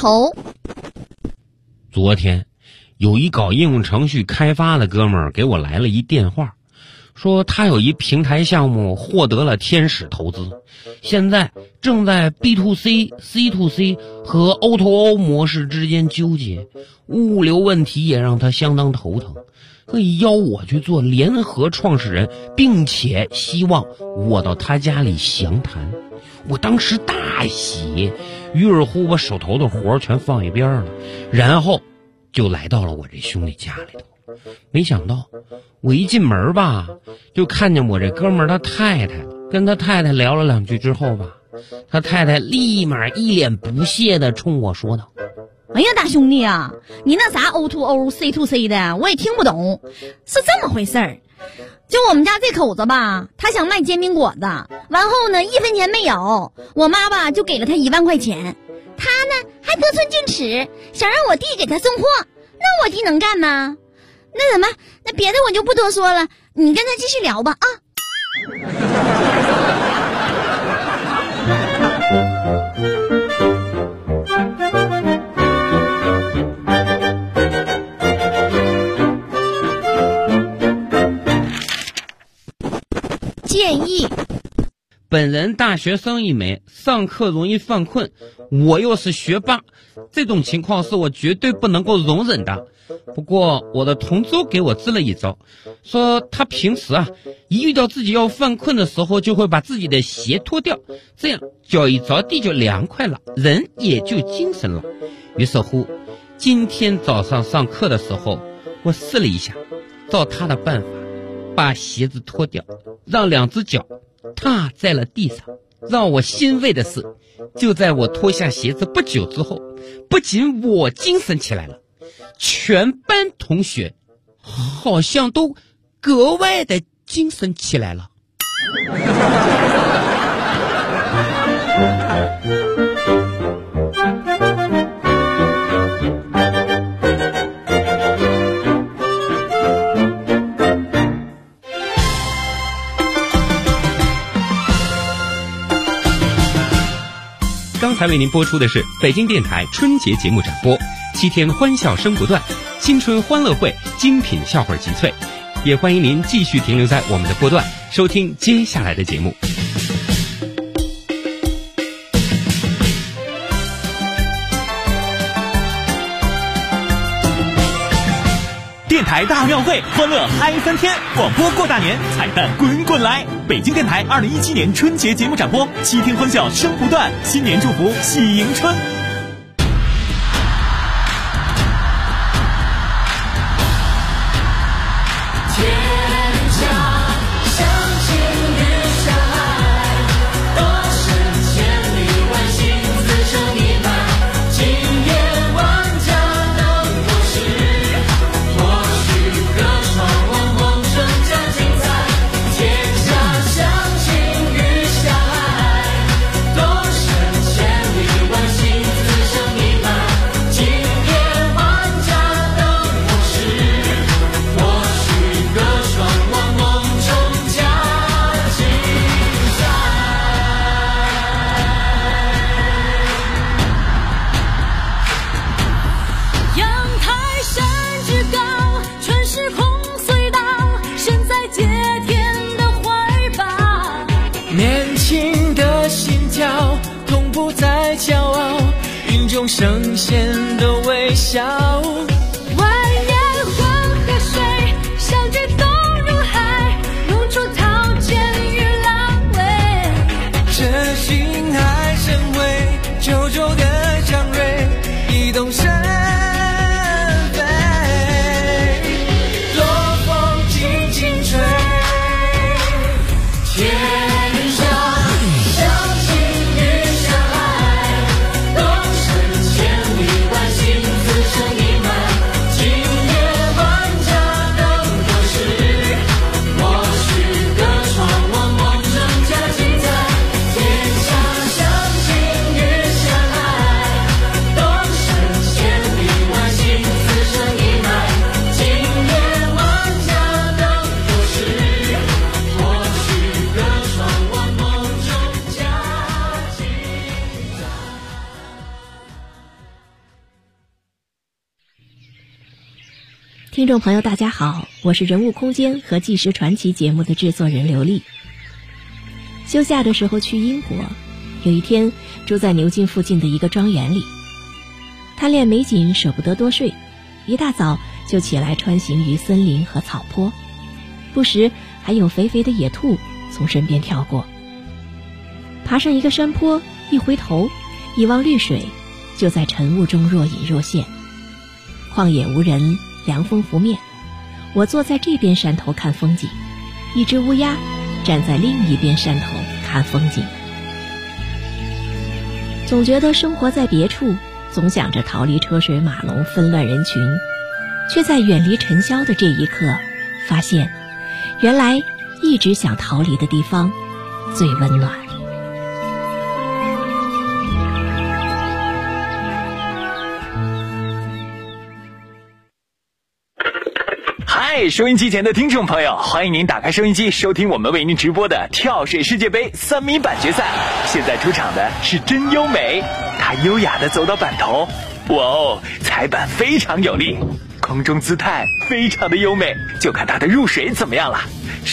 头。 昨天有一搞应用程序开发的哥们儿给我来了一电话，说他有一平台项目获得了天使投资，现在正在 B2C、C2C 和 O2O 模式之间纠结，物流问题也让他相当头疼，可以邀我去做联合创始人，并且希望我到他家里详谈。我当时大喜，于是乎把手头的活全放一边了，然后就来到了我这兄弟家里头。没想到我一进门吧，就看见我这哥们儿他太太了，跟他太太聊了两句之后吧，他太太立马一脸不屑地冲我说道： 哎呀，大兄弟啊，你那啥 O2O、C2C 的我也听不懂，是这么回事儿。就我们家这口子吧，他想卖煎饼果子，完后呢1分钱没有，我妈吧就给了他1万块钱，他呢还得寸进尺，想让我弟给他送货，那我弟能干吗？那什么，那别的我就不多说了，你跟他继续聊吧啊。建议： 本人大学生一枚，上课容易犯困，我又是学霸，这种情况是我绝对不能够容忍的。不过我的同桌给我支了一招，说他平时一遇到自己要犯困的时候，就会把自己的鞋脱掉，这样脚一着地就凉快了，人也就精神了。于是乎，今天早上上课的时候，我试了一下，照他的办法，把鞋子脱掉，让2只脚踏在了地上。让我欣慰的是，就在我脱下鞋子不久之后，不仅我精神起来了，全班同学好像都格外的精神起来了。 刚才为您播出的是北京电台春节节目展播，7天欢笑声不断，新春欢乐会，精品笑话集萃。也欢迎您继续停留在我们的波段，收听接下来的节目。电台大庙会，欢乐嗨3天，广播过大年，彩蛋滚滚来！北京电台2017年春节节目展播，7天欢笑声不断，新年祝福喜迎春。 圣贤的微笑， 蜿蜒黄河水，相聚东入海，弄出桃涧与狼尾。 这心海深回，九州的祥瑞，一动身飞，多风轻轻吹，天上相亲与相爱，多千里万幸此生一满，今夜万家灯火时，我许歌窗望梦中加精彩，天下相亲与相爱，多深千听众朋友大家好，我是人物空间和纪实传奇节目的制作人刘丽。休假的时候去英国，有一天住在牛津附近的一个庄园里，贪恋美景舍不得多睡，一大早就起来穿行于森林和草坡，不时还有肥肥的野兔从身边跳过。爬上一个山坡，一回头一望绿水，就在晨雾中若隐若现。旷野无人，凉风拂面，我坐在这边山头看风景，一只乌鸦站在另一边山头看风景。总觉得生活在别处，总想着逃离车水马龙纷乱人群，却在远离尘嚣的这一刻发现，原来一直想逃离的地方最温暖。 嗨，收音机前的听众朋友，欢迎您打开收音机收听我们为您直播的跳水世界杯3米板决赛。现在出场的是真优美，她优雅地走到板头，哇哦，踩板非常有力，空中姿态非常的优美，就看她的入水怎么样了。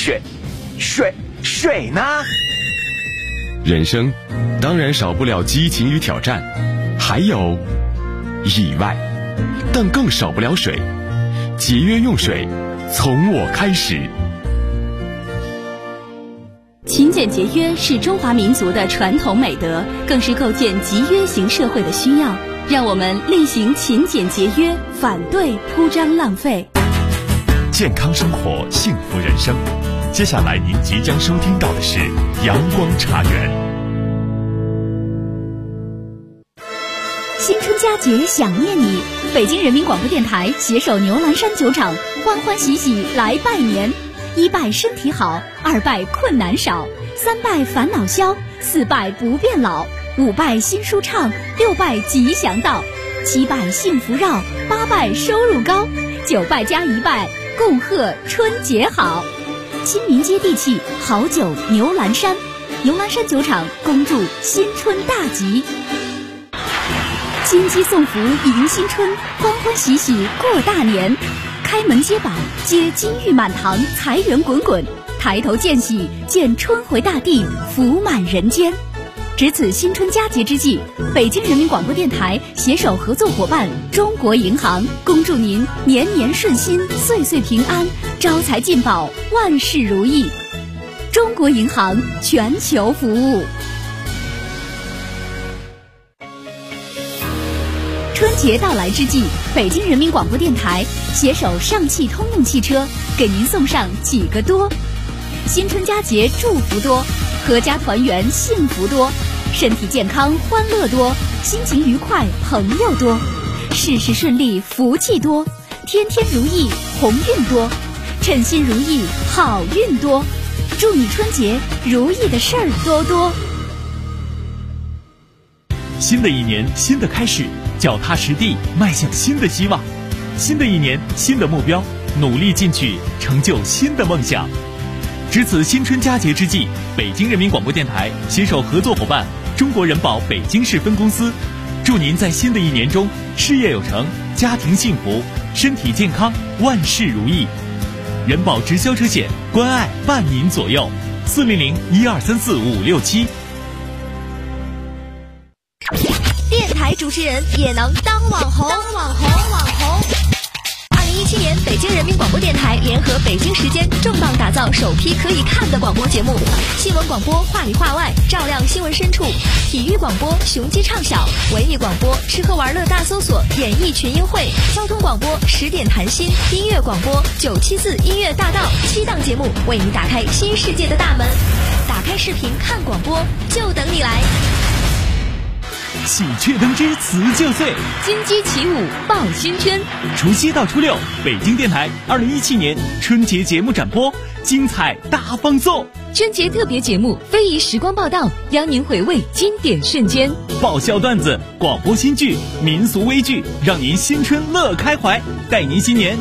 水呢？ 人生当然少不了激情与挑战，还有意外，但更少不了水。节约用水，从我开始。 勤俭节约是中华民族的传统美德，更是构建集约型社会的需要。让我们厉行勤俭节约，反对铺张浪费。 健康生活，幸福人生。接下来您即将收听到的是阳光茶园。 新春佳节想念你，北京人民广播电台携手牛栏山酒厂，欢欢喜喜来拜年。1拜身体好，2拜困难少，3拜烦恼消，4拜不变老，5拜心舒畅，6拜吉祥到，7拜幸福绕，8拜收入高，9拜加1拜，共贺春节好。亲民接地气，好酒牛栏山，牛栏山酒厂恭祝新春大吉。金鸡送福迎新春，欢欢喜喜过大年。开门接宝，接金玉满堂，财源滚滚；抬头见喜，见春回大地，福满人间。值此新春佳节之际，北京人民广播电台携手合作伙伴中国银行，恭祝您年年顺心，岁岁平安，招财进宝，万事如意。中国银行全球服务。春节到来之际，北京人民广播电台携手上汽通用汽车，给您送上几个多：新春佳节祝福多，阖家团圆幸福多，身体健康欢乐多，心情愉快朋友多，事事顺利福气多，天天如意鸿运多，称心如意好运多。祝你春节如意的事儿多多。 新的一年，新的开始，脚踏实地迈向新的希望。新的一年，新的目标，努力进取，成就新的梦想。值此新春佳节之际，北京人民广播电台携手合作伙伴中国人保北京市分公司，祝您在新的一年中事业有成，家庭幸福，身体健康，万事如意。人保直销车险，关爱伴您左右，400-1234-567。 电台主持人也能当网红。2017年，北京人民广播电台联合北京时间重磅打造首批可以看的广播节目：新闻广播话里话外，照亮新闻深处；体育广播雄鸡唱晓；文艺广播吃喝玩乐大搜索，演艺群英会；交通广播10点谈心；音乐广播974音乐大道。7档节目为你打开新世界的大门。打开视频看广播，就等你来。 喜鹊登枝辞旧岁， 金鸡起舞报新春。 除夕到初六，北京电台2017年春节节目展播，精彩大放送。 春节特别节目非遗时光报道，邀您回味经典瞬间。 爆笑段子、广播新剧、民俗微剧，让您新春乐开怀，带您新年